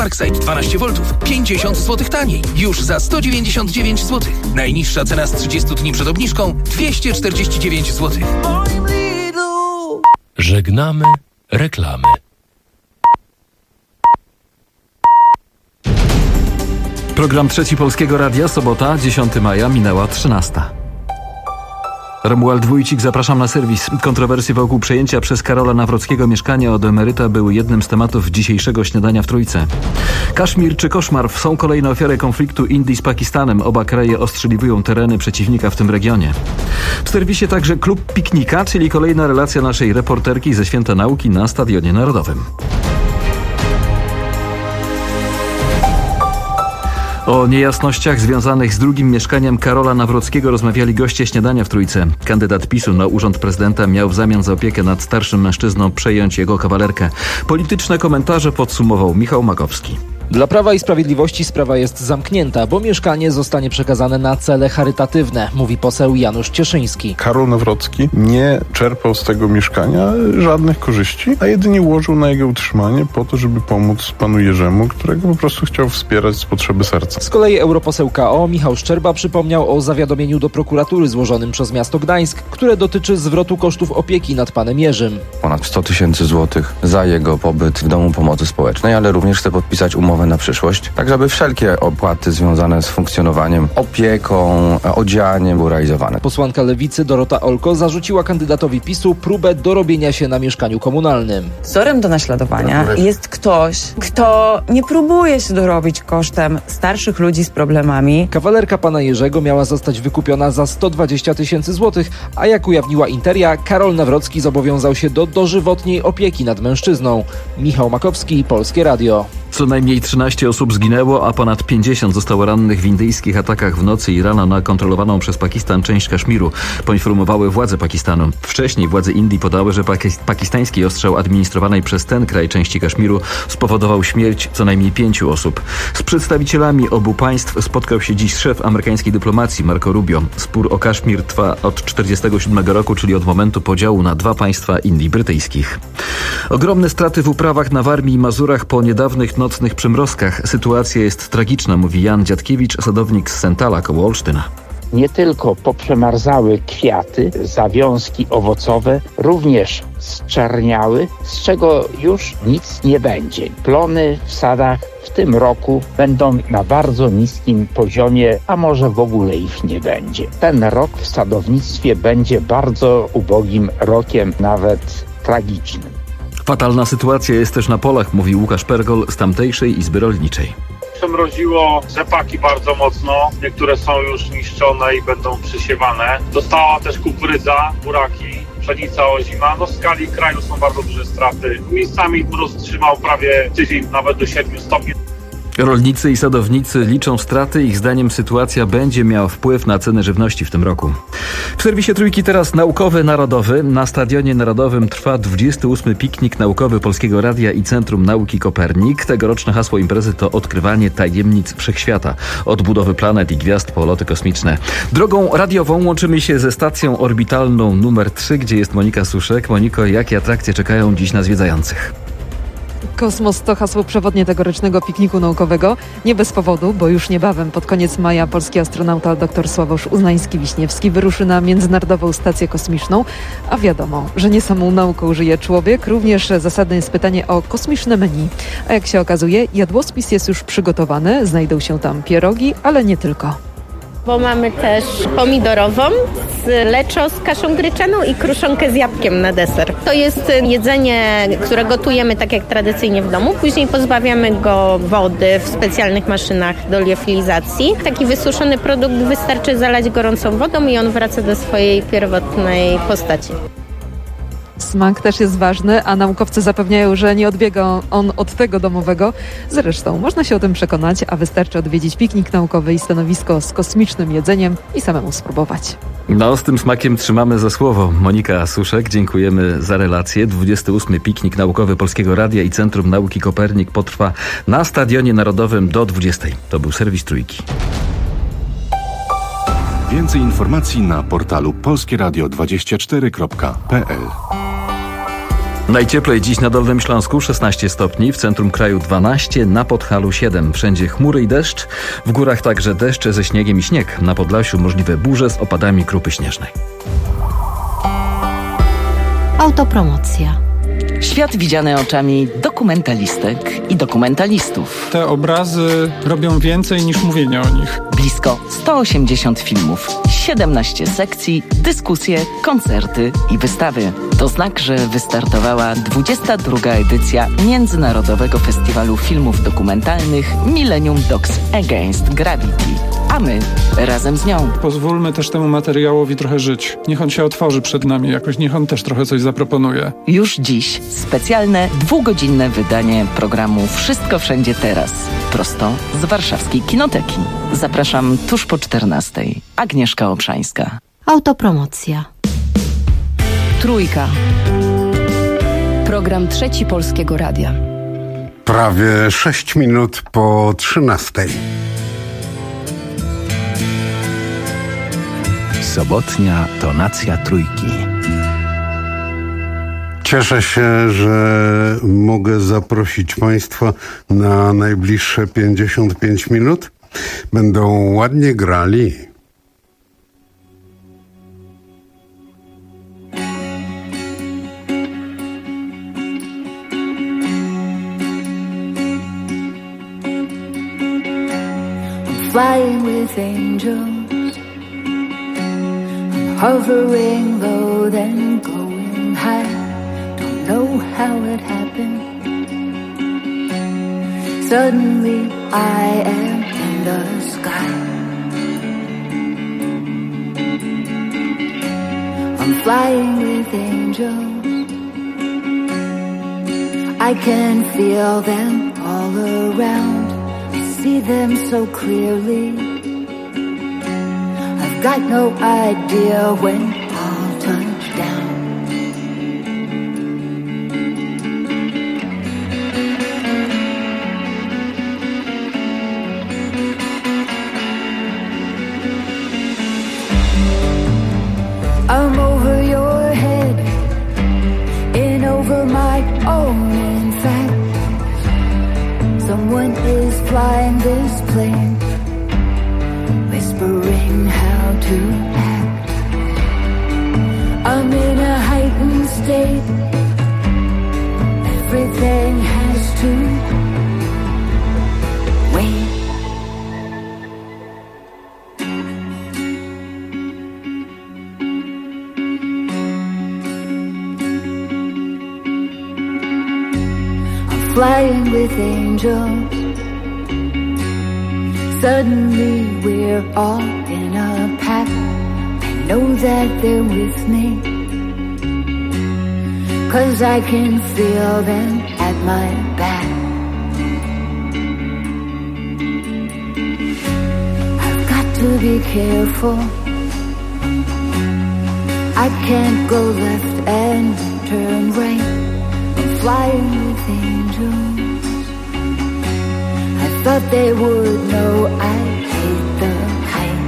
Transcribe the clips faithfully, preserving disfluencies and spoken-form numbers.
Parkside dwanaście woltów. pięćdziesiąt złotych taniej. Już za sto dziewięćdziesiąt dziewięć złotych. Najniższa cena z trzydziestu dni przed obniżką dwieście czterdzieści dziewięć złotych. Żegnamy reklamy. Program Trzeci Polskiego Radia, sobota, dziesiątego maja, minęła trzynasta. Romuald Wójcik, zapraszam na serwis. Kontrowersje wokół przejęcia przez Karola Nawrockiego mieszkania od emeryta były jednym z tematów dzisiejszego śniadania w Trójce. Kaszmir czy koszmar są kolejne ofiary konfliktu Indii z Pakistanem. Oba kraje ostrzeliwują tereny przeciwnika w tym regionie. W serwisie także Klub Piknika, czyli kolejna relacja naszej reporterki ze Święta Nauki na Stadionie Narodowym. O niejasnościach związanych z drugim mieszkaniem Karola Nawrockiego rozmawiali goście śniadania w Trójce. Kandydat PiSu na urząd prezydenta miał w zamian za opiekę nad starszym mężczyzną przejąć jego kawalerkę. Polityczne komentarze podsumował Michał Makowski. Dla Prawa i Sprawiedliwości sprawa jest zamknięta, bo mieszkanie zostanie przekazane na cele charytatywne, mówi poseł Janusz Cieszyński. Karol Nawrocki nie czerpał z tego mieszkania żadnych korzyści, a jedynie łożył na jego utrzymanie po to, żeby pomóc panu Jerzemu, którego po prostu chciał wspierać z potrzeby serca. Z kolei europoseł K O Michał Szczerba przypomniał o zawiadomieniu do prokuratury złożonym przez miasto Gdańsk, które dotyczy zwrotu kosztów opieki nad panem Jerzym. Ponad sto tysięcy złotych za jego pobyt w Domu Pomocy Społecznej, ale również chce podpisać umowę na przyszłość, tak żeby wszelkie opłaty związane z funkcjonowaniem, opieką, odzianiem były realizowane. Posłanka Lewicy Dorota Olko zarzuciła kandydatowi PiSu próbę dorobienia się na mieszkaniu komunalnym. Wzorem do naśladowania jest ktoś, kto nie próbuje się dorobić kosztem starszych ludzi z problemami. Kawalerka pana Jerzego miała zostać wykupiona za sto dwadzieścia tysięcy złotych, a jak ujawniła Interia, Karol Nawrocki zobowiązał się do dożywotniej opieki nad mężczyzną. Michał Makowski, Polskie Radio. Co najmniej trzynaście osób zginęło, a ponad pięćdziesiąt zostało rannych w indyjskich atakach w nocy i rano na kontrolowaną przez Pakistan część Kaszmiru, poinformowały władze Pakistanu. Wcześniej władze Indii podały, że pakis- pakistański ostrzał administrowanej przez ten kraj części Kaszmiru spowodował śmierć co najmniej pięciu osób. Z przedstawicielami obu państw spotkał się dziś szef amerykańskiej dyplomacji Marco Rubio. Spór o Kaszmir trwa od czterdziestego siódmego roku, czyli od momentu podziału na dwa państwa Indii brytyjskich. Ogromne straty w uprawach na Warmii i Mazurach po niedawnych nocnych przymrozkach. Sytuacja jest tragiczna, mówi Jan Dziadkiewicz, sadownik z Sentala koło Olsztyna. Nie tylko poprzemarzały kwiaty, zawiązki owocowe, również zczerniały, z czego już nic nie będzie. Plony w sadach w tym roku będą na bardzo niskim poziomie, a może w ogóle ich nie będzie. Ten rok w sadownictwie będzie bardzo ubogim rokiem, nawet tragicznym. Fatalna sytuacja jest też na polach, mówi Łukasz Pergol z tamtejszej Izby Rolniczej. Przemroziło rzepaki bardzo mocno, niektóre są już niszczone i będą przysiewane. Dostała też kukurydza, buraki, pszenica ozima. No w skali kraju są bardzo duże straty. Miejscami mróz trzymał prawie tydzień, nawet do siedmiu stopni. Rolnicy i sadownicy liczą straty. Ich zdaniem sytuacja będzie miała wpływ na ceny żywności w tym roku. W serwisie Trójki teraz naukowy narodowy. Na Stadionie Narodowym trwa dwudziesty ósmy piknik naukowy Polskiego Radia i Centrum Nauki Kopernik. Tegoroczne hasło imprezy to odkrywanie tajemnic wszechświata. Od budowy planet i gwiazd po loty kosmiczne. Drogą radiową łączymy się ze stacją orbitalną numer trzy, gdzie jest Monika Suszek. Moniko, jakie atrakcje czekają dziś na zwiedzających? Kosmos to hasło przewodnie tegorocznego pikniku naukowego. Nie bez powodu, bo już niebawem pod koniec maja polski astronauta dr Sławosz Uznański-Wiśniewski wyruszy na Międzynarodową Stację Kosmiczną. A wiadomo, że nie samą nauką żyje człowiek, również zasadne jest pytanie o kosmiczne menu. A jak się okazuje, jadłospis jest już przygotowany, znajdą się tam pierogi, ale nie tylko. Bo mamy też pomidorową z leczo z kaszą gryczaną i kruszonkę z jabłkiem na deser. To jest jedzenie, które gotujemy tak jak tradycyjnie w domu. Później pozbawiamy go wody w specjalnych maszynach do liofilizacji. Taki wysuszony produkt wystarczy zalać gorącą wodą i on wraca do swojej pierwotnej postaci. Smak też jest ważny, a naukowcy zapewniają, że nie odbiega on od tego domowego. Zresztą można się o tym przekonać, a wystarczy odwiedzić piknik naukowy i stanowisko z kosmicznym jedzeniem i samemu spróbować. No, z tym smakiem trzymamy za słowo. Monika Suszek, dziękujemy za relację. dwudziesty ósmy piknik naukowy Polskiego Radia i Centrum Nauki Kopernik potrwa na Stadionie Narodowym do dwudziestej. To był serwis Trójki. Więcej informacji na portalu polskieradio dwadzieścia cztery kropka p l. Najcieplej dziś na Dolnym Śląsku szesnaście stopni, w centrum kraju dwanaście, na Podhalu siedem. Wszędzie chmury i deszcz, w górach także deszcze ze śniegiem i śnieg. Na Podlasiu możliwe burze z opadami krupy śnieżnej. Autopromocja. Świat widziany oczami dokumentalistek i dokumentalistów. Te obrazy robią więcej niż mówienie o nich. Blisko sto osiemdziesiąt filmów, siedemnaście sekcji, dyskusje, koncerty i wystawy. To znak, że wystartowała dwudziesta druga edycja Międzynarodowego Festiwalu Filmów Dokumentalnych Millennium Docs Against Gravity. A my razem z nią. Pozwólmy też temu materiałowi trochę żyć. Niech on się otworzy przed nami jakoś, niech on też trochę coś zaproponuje. Już dziś specjalne dwugodzinne wydanie programu Wszystko Wszędzie Teraz. Prosto z warszawskiej Kinoteki. Zapraszam tuż po czternastej. Agnieszka Obszańska. Autopromocja. Trójka. Program Trzeci Polskiego Radia. Prawie sześć minut po trzynastej. Sobotnia tonacja Trójki. Cieszę się, że mogę zaprosić Państwa na najbliższe pięćdziesiąt pięć minut. Będą ładnie grali. I'm flying with angels, I'm hovering low then going high. Don't know how it happened. Suddenly I am in the sky. I'm flying with angels, I can feel them all around. I see them so clearly. I've got no idea when I'll touch down. I'm over your head, in over my own, in fact. Someone is flying this plane, whispering how to act. I'm in a heightened state, everything has to wait. Flying with angels, suddenly we're all in a pack. I know that they're with me, 'cause I can feel them at my back. I've got to be careful, I can't go left and turn right. I'm flying with angels, I thought they would know I hate the height.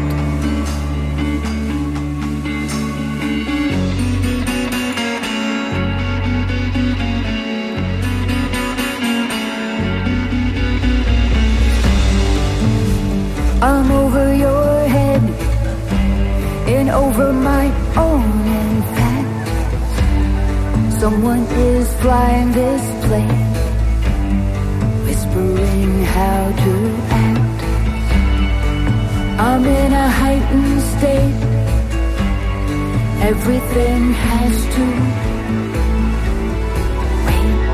I'm over your head, in over my own, in fact. Someone is flying this plane, whispering how to act. I'm in a heightened state, everything has to wait.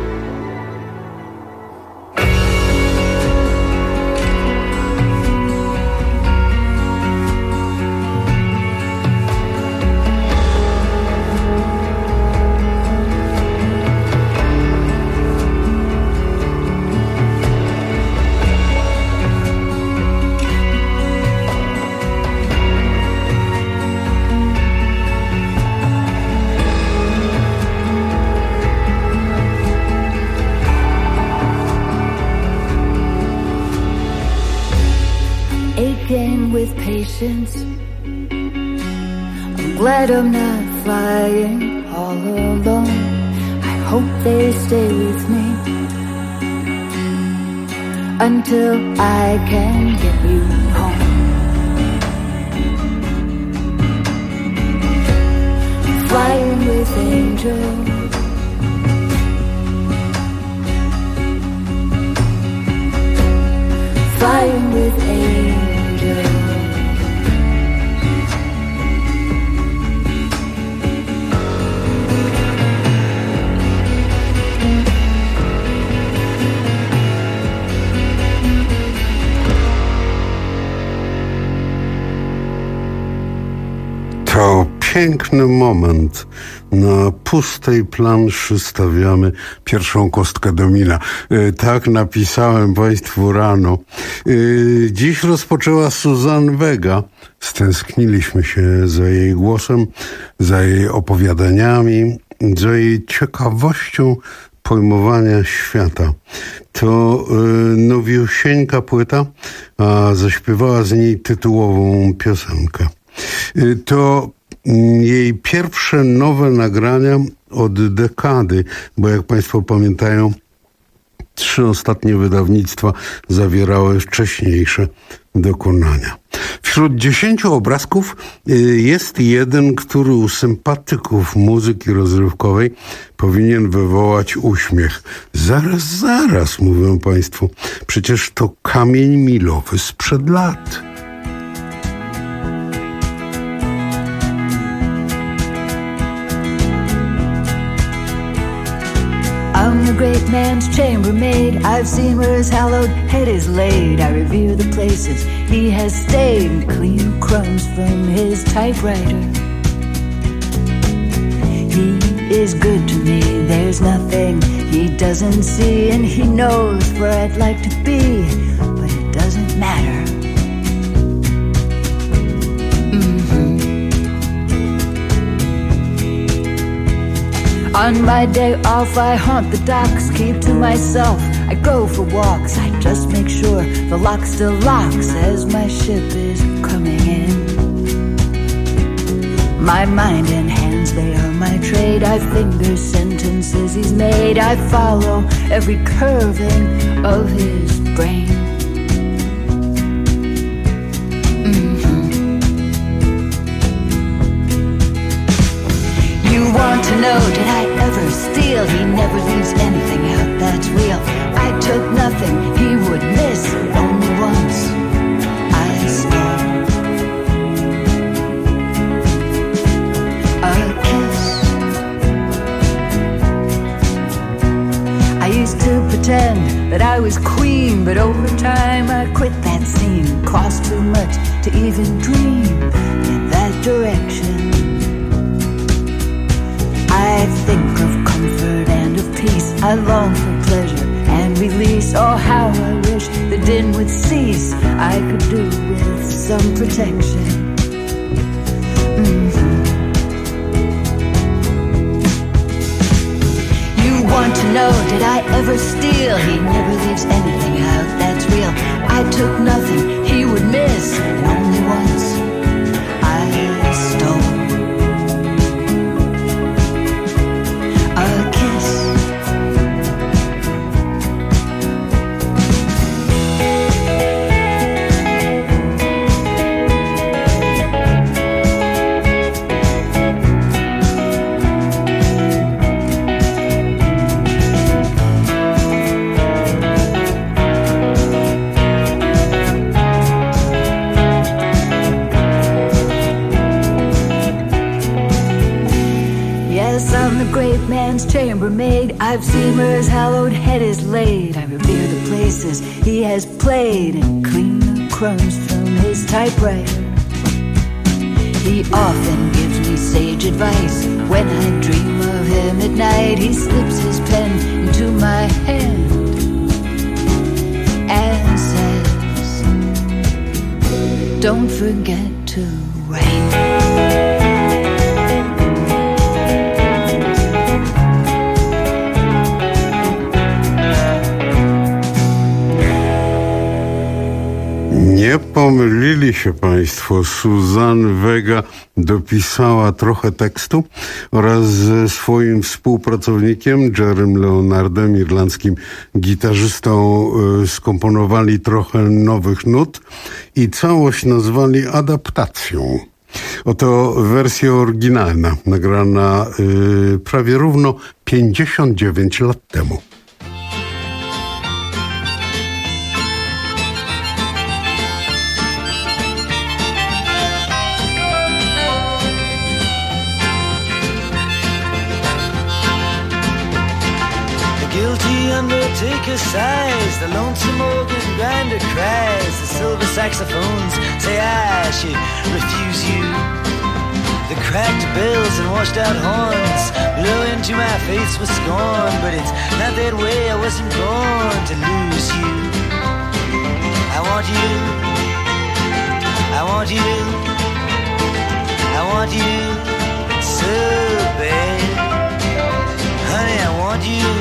With patience, I'm glad I'm not flying all alone. I hope they stay with me until I can get you home. Flying with angels, flying with angels. To piękny moment. Na pustej planszy stawiamy pierwszą kostkę domina. Tak napisałem Państwu rano. Dziś rozpoczęła Suzanne Vega. Stęskniliśmy się za jej głosem, za jej opowiadaniami, za jej ciekawością pojmowania świata. To nowiusieńka płyta, a zaśpiewała z niej tytułową piosenkę. To jej pierwsze nowe nagrania od dekady, bo jak Państwo pamiętają, trzy ostatnie wydawnictwa zawierały wcześniejsze dokonania. Wśród dziesięciu obrazków jest jeden, który u sympatyków muzyki rozrywkowej powinien wywołać uśmiech. Zaraz, zaraz, mówią Państwu, przecież to kamień milowy sprzed lat. I'm the great man's chambermaid. I've seen where his hallowed head is laid. I revere the places he has stayed and clean crumbs from his typewriter. He is good to me. There's nothing he doesn't see, and he knows where I'd like to be, but it doesn't matter. On my day off, I haunt the docks, keep to myself. I go for walks, I just make sure the lock still locks as my ship is coming in. My mind and hands, they are my trade. I finger sentences he's made. I follow every curving of his brain. You want to know, did I ever steal? He never leaves anything out that's real. I took nothing he would miss, only once I stole a kiss. I used to pretend that I was queen, but over time I quit that scene. Cost too much to even dream in that direction. I think of comfort and of peace. I long for pleasure and release. Oh, how I wish the din would cease. I could do with some protection. Mm-hmm. You want to know, did I ever steal? He never leaves anything out that's real. I took nothing he would miss, and only once I stole chambermaid. I've seen where his hallowed head is laid. I revere the places he has played and clean the crumbs from his typewriter. He often gives me sage advice. When I dream of him at night, he slips his pen into my hand and says, don't forget to write. Nie pomylili się Państwo. Suzanne Vega dopisała trochę tekstu oraz ze swoim współpracownikiem Jerrym Leonardem, irlandzkim gitarzystą, skomponowali trochę nowych nut i całość nazwali adaptacją. Oto wersja oryginalna, nagrana yy, prawie równo pięćdziesiąt dziewięć lat temu. Undertaker sighs, the lonesome organ grinder cries, the silver saxophones say I should refuse you. The cracked bells and washed out horns blow into my face with scorn, but it's not that way, I wasn't born to lose you. I want you, I want you, I want you so bad. Honey, I want you.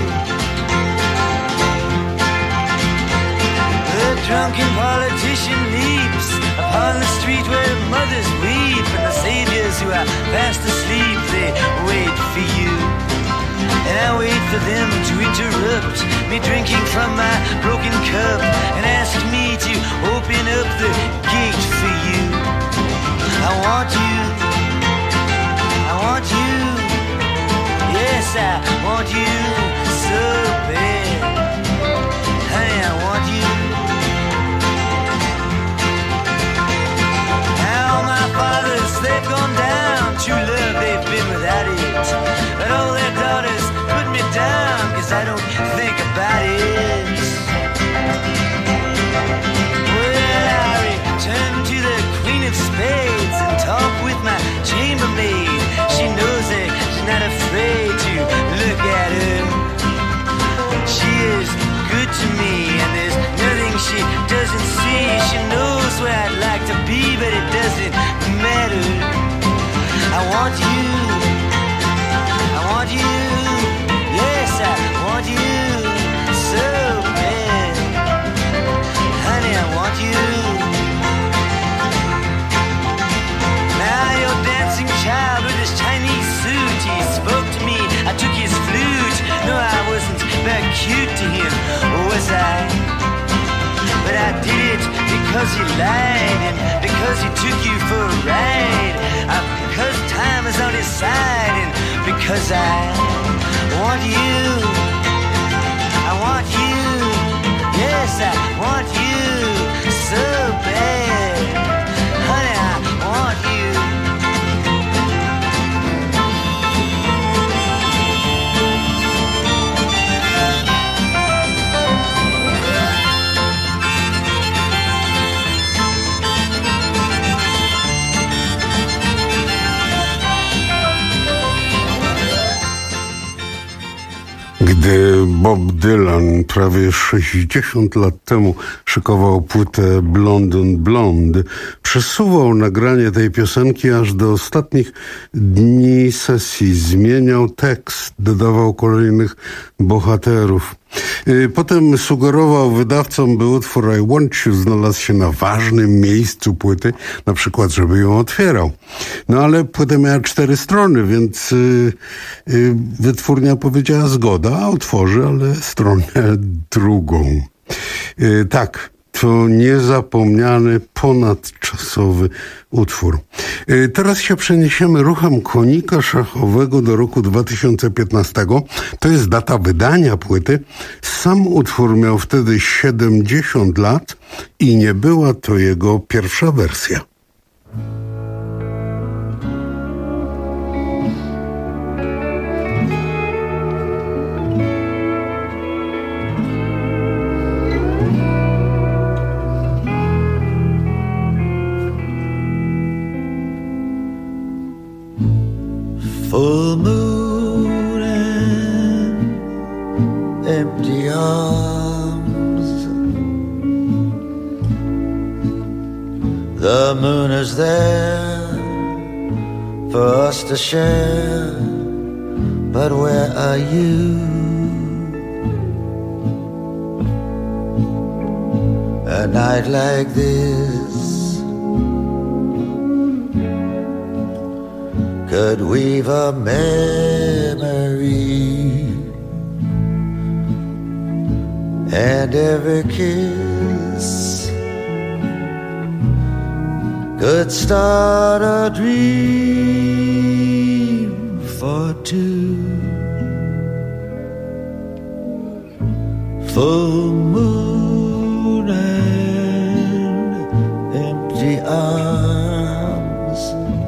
The drunken politician leaps upon the street where mothers weep, and the saviors who are fast asleep, they wait for you. And I wait for them to interrupt me drinking from my broken cup and ask me to open up the gate for you. I want you, I want you, yes I want you so bad. Honey, I want you. Fathers, they've gone down, true love, they've been without it. But all their daughters put me down, cause I don't think about it. Well, I return to the Queen of Spades and talk with my chambermaid. She knows it, she's not afraid to look at her. She is good to me, and there's nothing she doesn't see. She knows where I'd like to be, but it doesn't matter. I want you, I want you, yes I want you so bad. Honey, I want you. Now your dancing child with his Chinese suit, he spoke to me, I took his flute. No, I wasn't very cute to him, was I? But I did it because he lied and because he took you for a ride. Uh, because time is on his side and because I want you. I want you. Yes, I want you so bad. Honey, I want you. Gdy Bob Dylan prawie sześćdziesiąt lat temu szykował płytę Blonde on Blonde, przesuwał nagranie tej piosenki aż do ostatnich dni sesji. Zmieniał tekst, dodawał kolejnych bohaterów. Potem sugerował wydawcom, by utwór I Want You znalazł się na ważnym miejscu płyty, na przykład, żeby ją otwierał. No ale płyta miała cztery strony, więc yy, yy, wytwórnia powiedziała zgoda, a otworzy, ale stronę drugą. Yy, tak. To niezapomniany, ponadczasowy utwór. Teraz się przeniesiemy ruchem konika szachowego do roku dwa tysiące piętnastego. To jest data wydania płyty. Sam utwór miał wtedy siedemdziesiąt lat i nie była to jego pierwsza wersja. Full moon and empty arms. The moon is there for us to share, but where are you? A night like this could weave a memory, and every kiss could start a dream for two. Full moon and empty arms.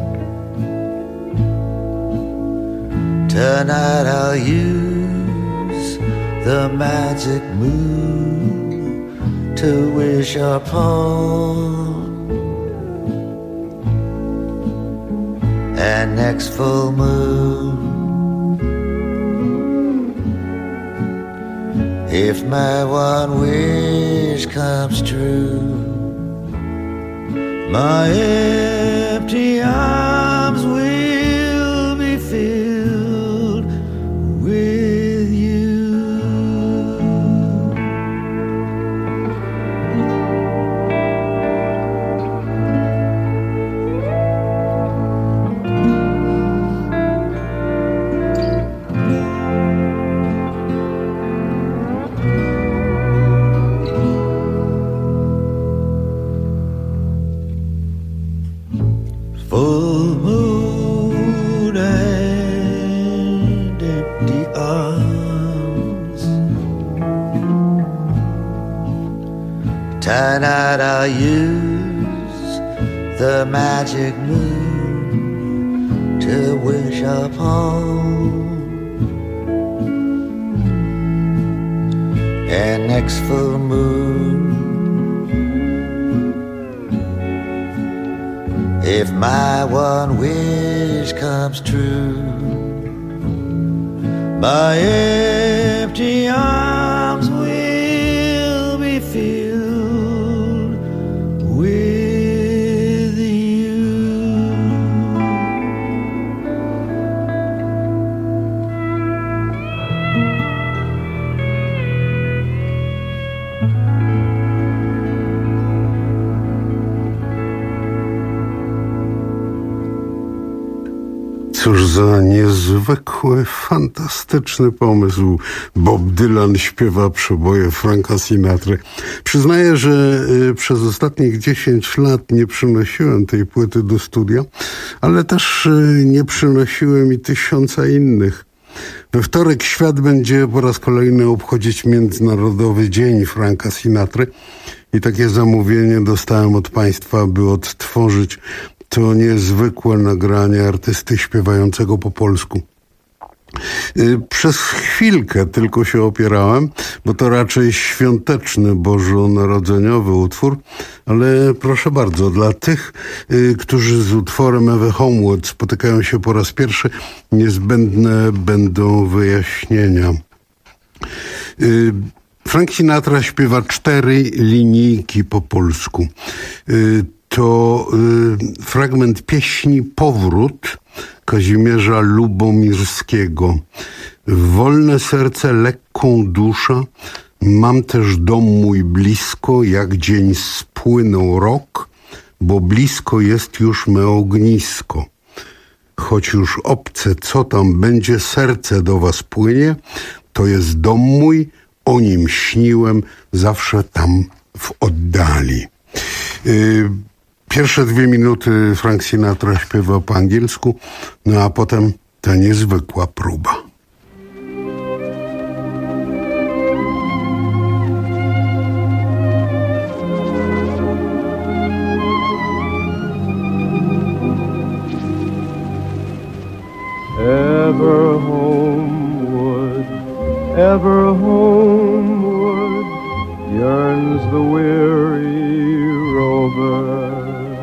Tonight I'll use the magic moon to wish upon. And next full moon, if my one wish comes true, my empty arms will be filled with you. Full moon and empty arms. Tonight I'll use the magic moon to wish upon. And next full moon, if my one wish comes true, my empty arms will be filled with you. Cóż za niezwykły, fantastyczny pomysł. Bob Dylan śpiewa przeboje Franka Sinatry. Przyznaję, że y, przez ostatnich dziesięć lat nie przynosiłem tej płyty do studia, ale też y, nie przynosiłem i tysiąca innych. We wtorek świat będzie po raz kolejny obchodzić Międzynarodowy Dzień Franka Sinatry i takie zamówienie dostałem od państwa, by odtworzyć to niezwykłe nagranie artysty śpiewającego po polsku. Przez chwilkę tylko się opierałem, bo to raczej świąteczny, bożonarodzeniowy utwór, ale proszę bardzo, dla tych, którzy z utworem Ewy Homewood spotykają się po raz pierwszy, niezbędne będą wyjaśnienia. Frank Sinatra śpiewa cztery linijki po polsku. To y, fragment pieśni Powrót Kazimierza Lubomirskiego. Wolne serce, lekką dusza, mam też dom mój blisko, jak dzień spłynął rok, bo blisko jest już me ognisko. Choć już obce, co tam będzie, serce do was płynie, to jest dom mój, o nim śniłem, zawsze tam w oddali. Y, Pierwsze dwie minuty Frank Sinatra śpiewa po angielsku, no a potem ta niezwykła próba. Ever homeward, ever homeward, yearns the weary rover.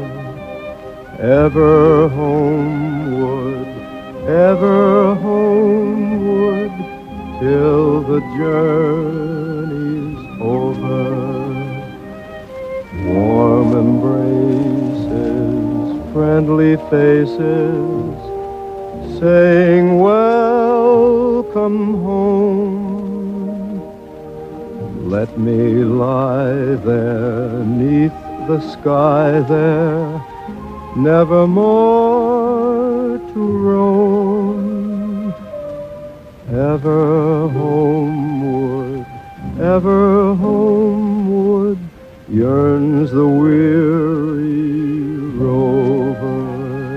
Ever homeward, ever homeward, till the journey's over. Warm embraces, friendly faces, saying welcome home. Let me lie there beneath the sky there, nevermore to roam. Ever homeward, ever homeward, yearns the weary rover.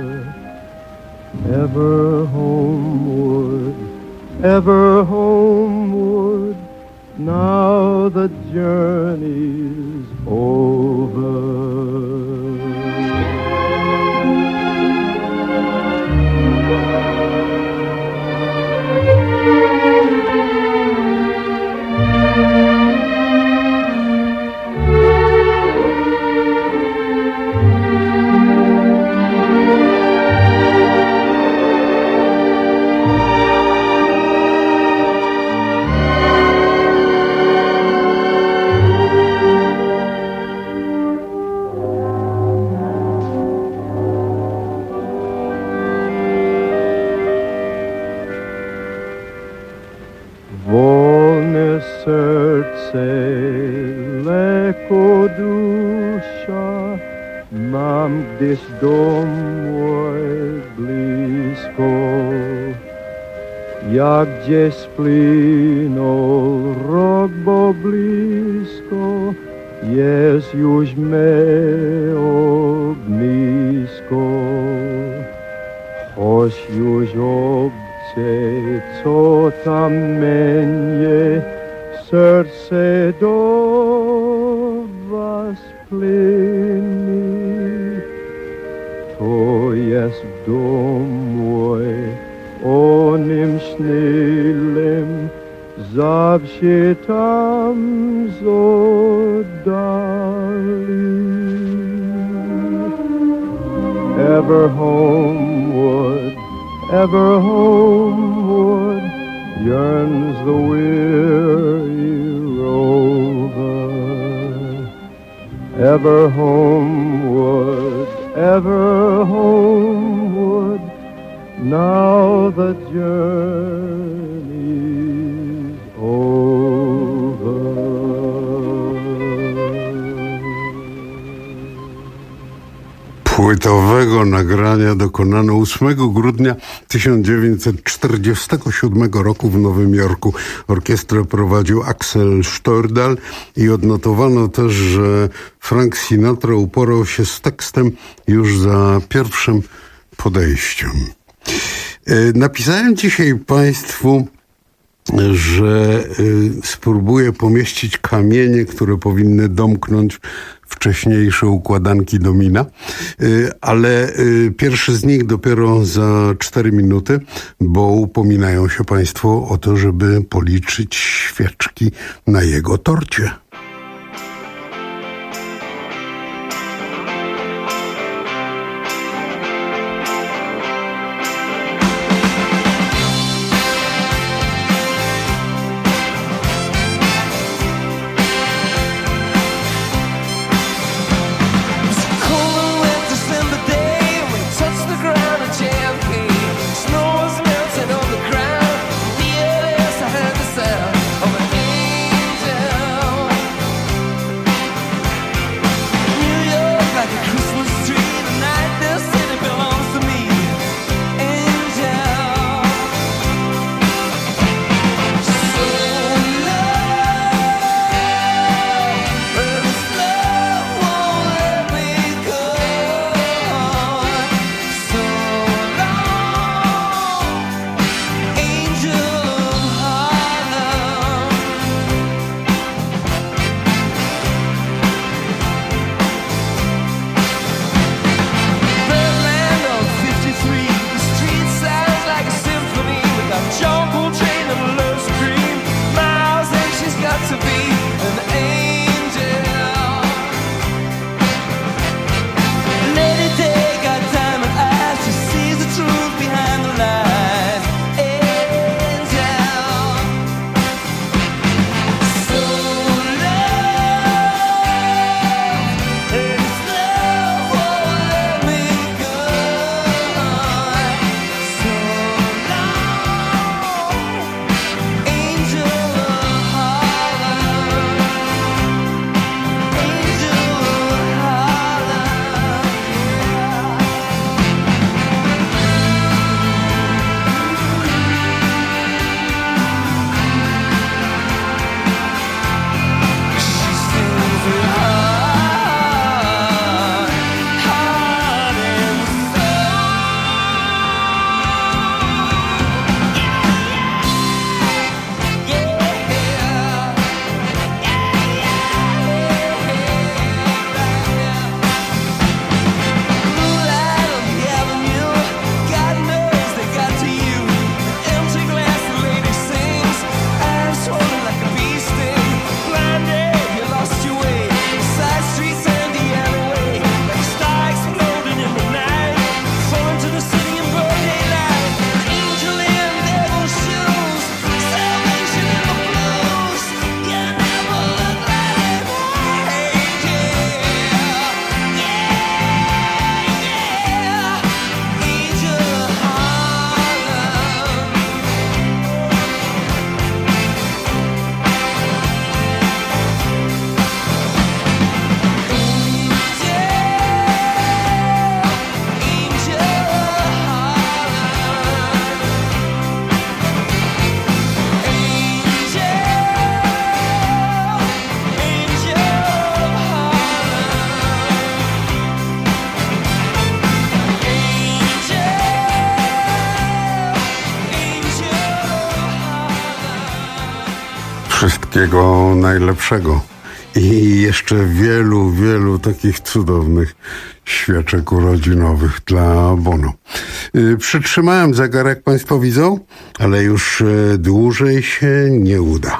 Ever homeward, ever homeward, now the journey's over. Wolne serce lekko dusza mam, gdyż dom mój blisko. Jak gdzie spłynął rok, bo blisko jest już me ognisko. Choć już obce, co tam mnie, serce do was płynie. To jest dom mój, o nim śniłem, zawsze tam z oddali. Ever homeward, ever homeward, yearns the weary rover. Ever homeward, ever homeward, now the journey's over. Płytowego nagrania dokonano ósmego grudnia tysiąc dziewięćset czterdziestego siódmego roku w Nowym Jorku. Orkiestrę prowadził Axel Stordal i odnotowano też, że Frank Sinatra uporał się z tekstem już za pierwszym podejściem. Napisałem dzisiaj Państwu, że spróbuję pomieścić kamienie, które powinny domknąć wcześniejsze układanki domina, ale pierwszy z nich dopiero za cztery minuty, bo upominają się Państwo o to, żeby policzyć świeczki na jego torcie. Snow was melting on the ground. Near this I heard the sound of an angel. Wszystkiego najlepszego. I jeszcze wielu, wielu takich cudownych świeczek urodzinowych dla Bono. Yy, przytrzymałem zegar, jak Państwo widzą, ale już yy, dłużej się nie uda.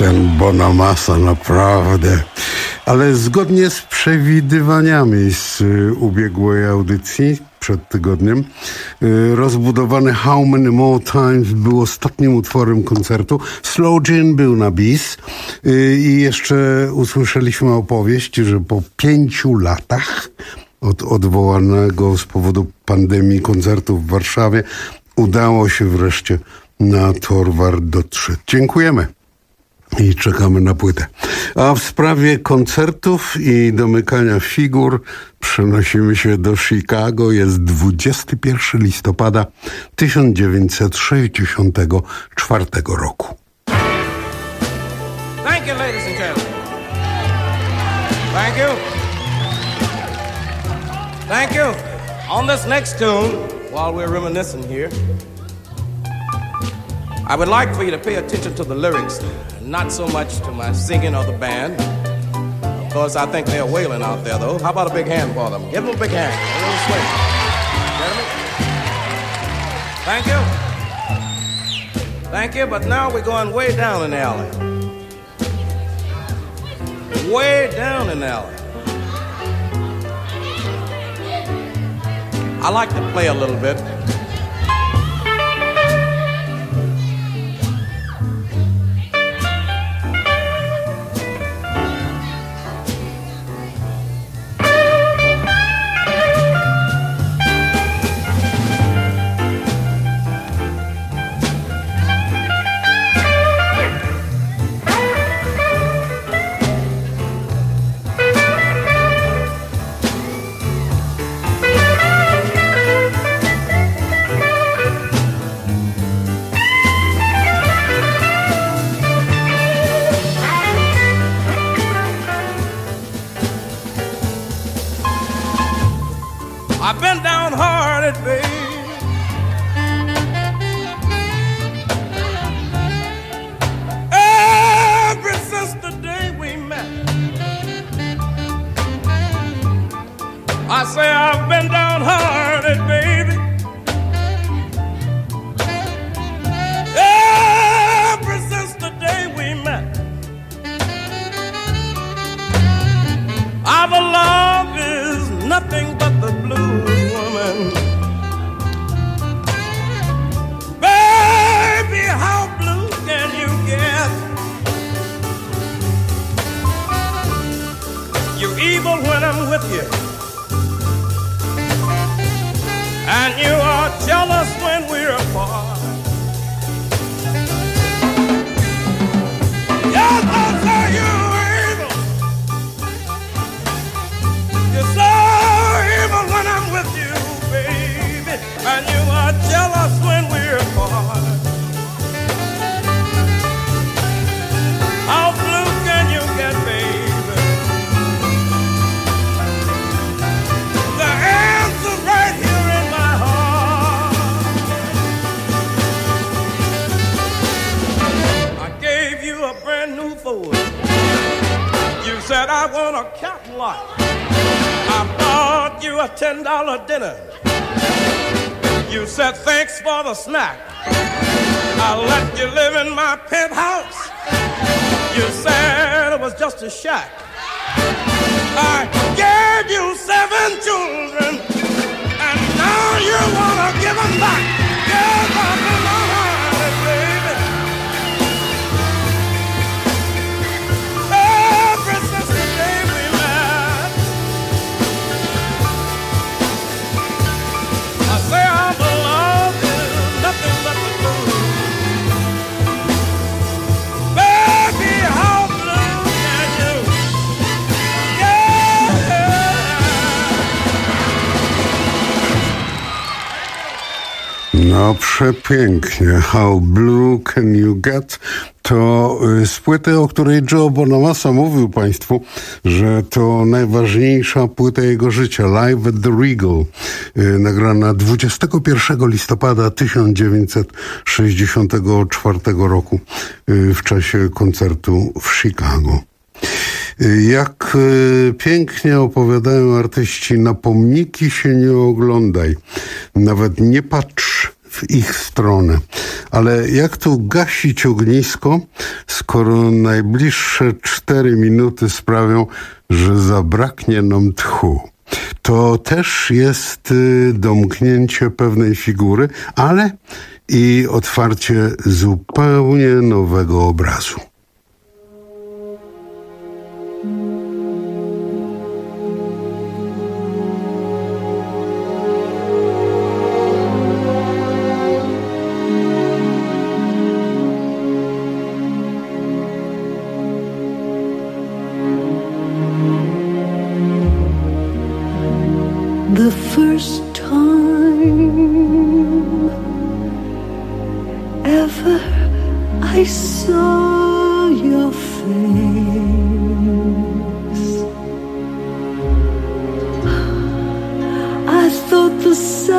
ten Bonamassa naprawdę. Ale zgodnie z przewidywaniami z y, ubiegłej audycji przed tygodniem, y, rozbudowany How Many More Times był ostatnim utworem koncertu. Slow Gin był na bis y, i jeszcze usłyszeliśmy opowieść, że po pięciu latach od odwołanego z powodu pandemii koncertu w Warszawie udało się wreszcie na Torwar dotrzeć. Dziękujemy i czekamy na płytę. A w sprawie koncertów i domykania figur przenosimy się do Chicago. Jest dwudziestego pierwszego listopada tysiąc dziewięćset sześćdziesiątego czwartego roku. Thank you, ladies and gentlemen. Thank you. Thank you. On this next tune, while we're reminiscing here, I would like for you to pay attention to the lyrics, not so much to my singing or the band. Of course, I think they're wailing out there, though. How about a big hand for them? Give them a big hand. A little swing. Gentlemen. Thank you. Thank you, but now we're going way down in the alley. Way down in the alley. I like to play a little bit. I've been downhearted, babe. Ever since the day we met, I say I've been downhearted, baby. Ever since the day we met, our love is nothing but the blues, woman. Baby, how blue can you get? You're evil when I'm with you, and you are jealous when we're apart. Yes, I say you're evil. You're so evil when I'm with you, baby, and you are jealous when we're apart. How blue can you get, baby? The answer's right here in my heart. I gave you a brand new Ford. You said I want a cat lot. I bought you a ten dollar dinner. You said thanks for the snack. I let you live in my penthouse. You said it was just a shack. I gave you seven children, and now you wanna give them back. Yes, I've been alright, baby. Ever since the day we met, I say our love is nothing but the truth. Baby, how blue can you No przepięknie. How Blue Can You Get? To z płyty, o której Joe Bonamassa mówił Państwu, że to najważniejsza płyta jego życia, Live at the Regal, nagrana dwudziestego pierwszego listopada tysiąc dziewięćset sześćdziesiątego czwartego roku w czasie koncertu w Chicago. Jak pięknie opowiadają artyści, na pomniki się nie oglądaj, nawet nie patrz w w ich stronę. Ale jak tu gasić ognisko, skoro najbliższe cztery minuty sprawią, że zabraknie nam tchu? To też jest y, domknięcie pewnej figury, ale i otwarcie zupełnie nowego obrazu. The first time ever I saw your face, I thought the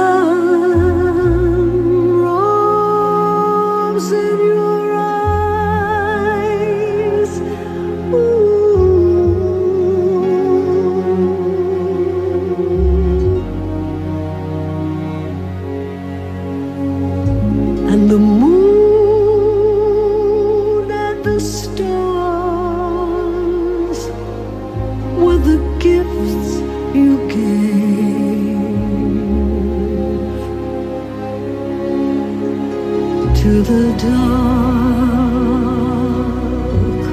sun rose in your eyes. Ooh. And the moon and the stars were the gifts you gave to the dark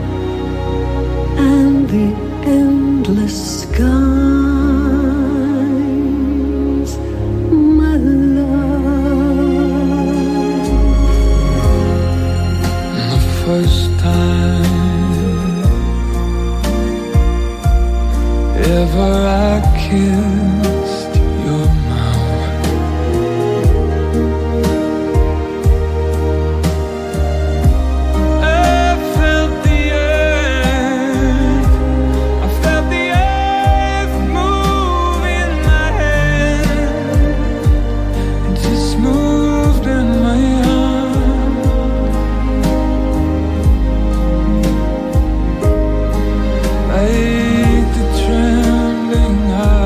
and the endless skies, my love. The first time ever I kissed your mouth, I felt the earth, I felt the earth move in my hand. It just moved in my arm. Like the trembling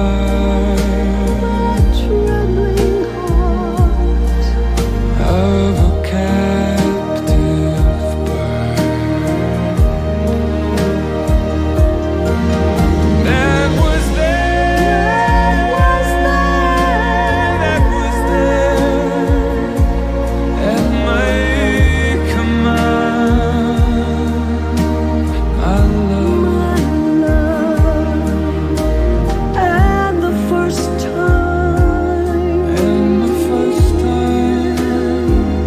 heart, Trembling heart of a captive bird that was there, that was there at my command, my love. and the first time And the first time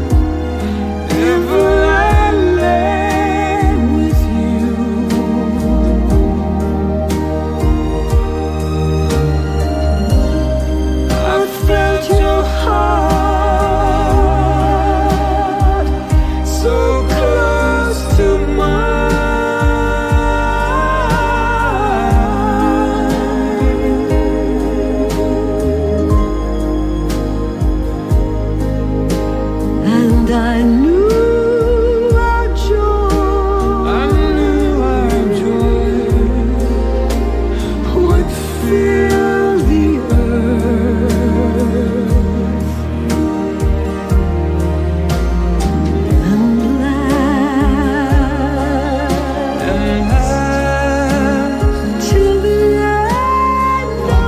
ever I lay with you, I felt your heart so close to and I knew our joy I knew our joy would fill the earth and last and last till the end of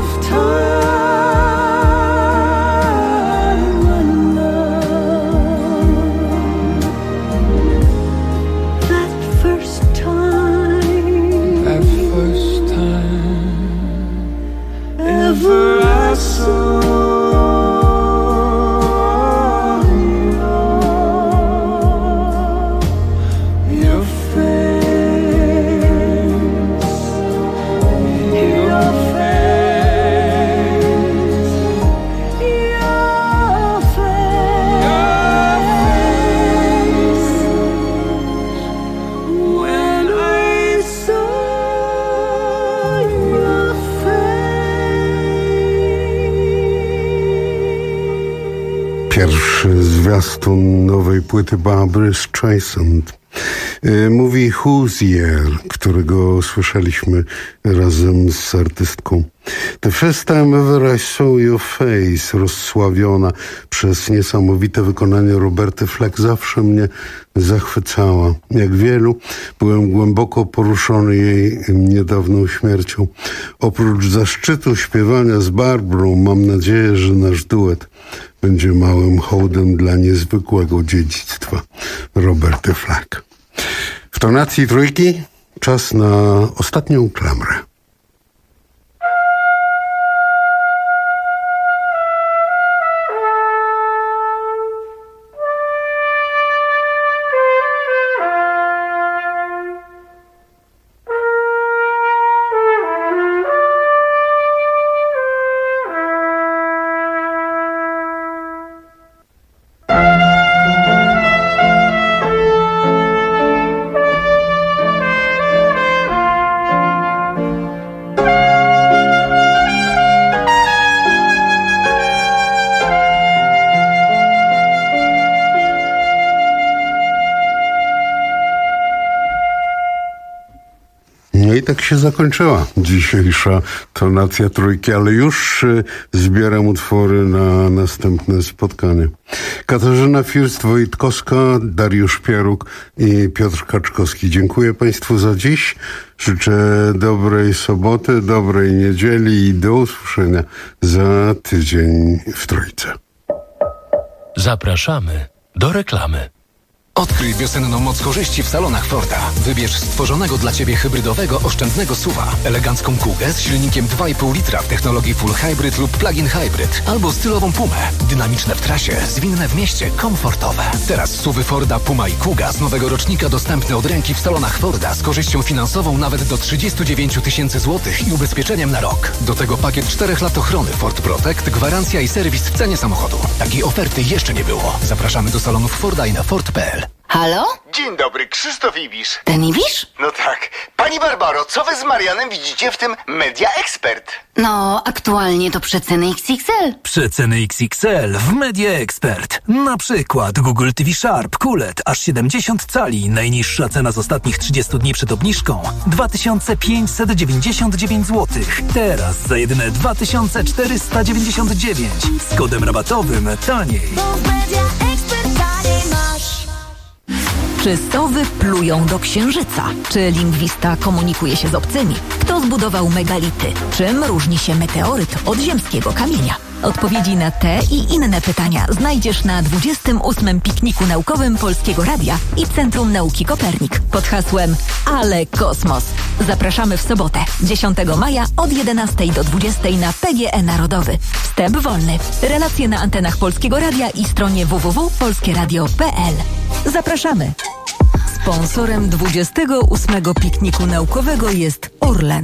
time, my love. That first time that first time ever I saw your, your face, your face, your face. When I saw your face. Pierwszy zwiastun nowej płyty Barbry Streisand. Y, Mówi Hozier, którego słyszeliśmy razem z artystką. The first time ever I saw your face, rozsławiona przez niesamowite wykonanie Roberty Fleck, zawsze mnie zachwycała. Jak wielu, byłem głęboko poruszony jej niedawną śmiercią. Oprócz zaszczytu śpiewania z Barbrą, mam nadzieję, że nasz duet będzie małym hołdem dla niezwykłego dziedzictwa Roberty Fleck. W tonacji trójki czas na ostatnią klamrę. I tak się zakończyła dzisiejsza tonacja trójki, ale już y, zbieram utwory na następne spotkanie. Katarzyna First-Wojtkowska, Dariusz Pieruk i Piotr Kaczkowski. Dziękuję Państwu za dziś. Życzę dobrej soboty, dobrej niedzieli i do usłyszenia za tydzień w Trójce. Zapraszamy do reklamy. Odkryj wiosenną moc korzyści w salonach Forda. Wybierz stworzonego dla Ciebie hybrydowego, oszczędnego S U V-a, elegancką Kugę z silnikiem dwa i pół litra w technologii Full Hybrid lub Plug-in Hybrid, albo stylową Pumę. Dynamiczne w trasie, zwinne w mieście, komfortowe. Teraz S U V-y Forda Puma i Kuga z nowego rocznika dostępne od ręki w salonach Forda z korzyścią finansową nawet do trzydzieści dziewięć tysięcy złotych i ubezpieczeniem na rok. Do tego pakiet czterech lat ochrony Ford Protect, gwarancja i serwis w cenie samochodu. Takiej oferty jeszcze nie było. Zapraszamy do salonów Forda i na Ford kropka p l. Halo? Dzień dobry, Krzysztof Ibisz. Ten Ibisz? No tak. Pani Barbaro, co wy z Marianem widzicie w tym Media Expert? No, aktualnie to przeceny X X L. Przeceny X X L w Media Expert. Na przykład Google T V Sharp Q L E D aż siedemdziesiąt cali. Najniższa cena z ostatnich trzydziestu dni przed obniżką dwa tysiące pięćset dziewięćdziesiąt dziewięć złotych. Teraz za jedyne dwa tysiące czterysta dziewięćdziesiąt dziewięć. Z kodem rabatowym taniej. Czy sowy plują do księżyca? Czy lingwista komunikuje się z obcymi? Kto zbudował megality? Czym różni się meteoryt od ziemskiego kamienia? Odpowiedzi na te i inne pytania znajdziesz na dwudziestym ósmym pikniku naukowym Polskiego Radia i Centrum Nauki Kopernik pod hasłem Ale Kosmos. Zapraszamy w sobotę, dziesiątego maja od jedenastej do dwudziestej na P G E Narodowy. Wstęp wolny. Relacje na antenach Polskiego Radia i stronie w w w kropka polskie radio kropka p l. Zapraszamy. Sponsorem dwudziestego ósmego pikniku naukowego jest Orlen.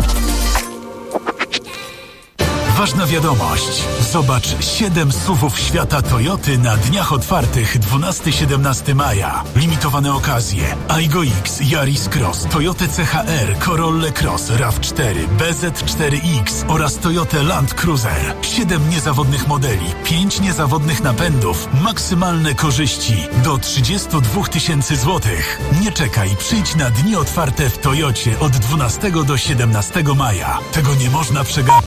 Ważna wiadomość. Zobacz siedem S U V-ów świata Toyoty na dniach otwartych dwunastego do siedemnastego maja. Limitowane okazje. Aygo X, Yaris Cross, Toyota C H R, Corolla Cross, RAV cztery, B Z cztery X oraz Toyota Land Cruiser. siedem niezawodnych modeli, pięć niezawodnych napędów, maksymalne korzyści do trzydzieści dwa tysięcy złotych. Nie czekaj, przyjdź na dni otwarte w Toyocie od dwunastego do siedemnastego maja. Tego nie można przegapić.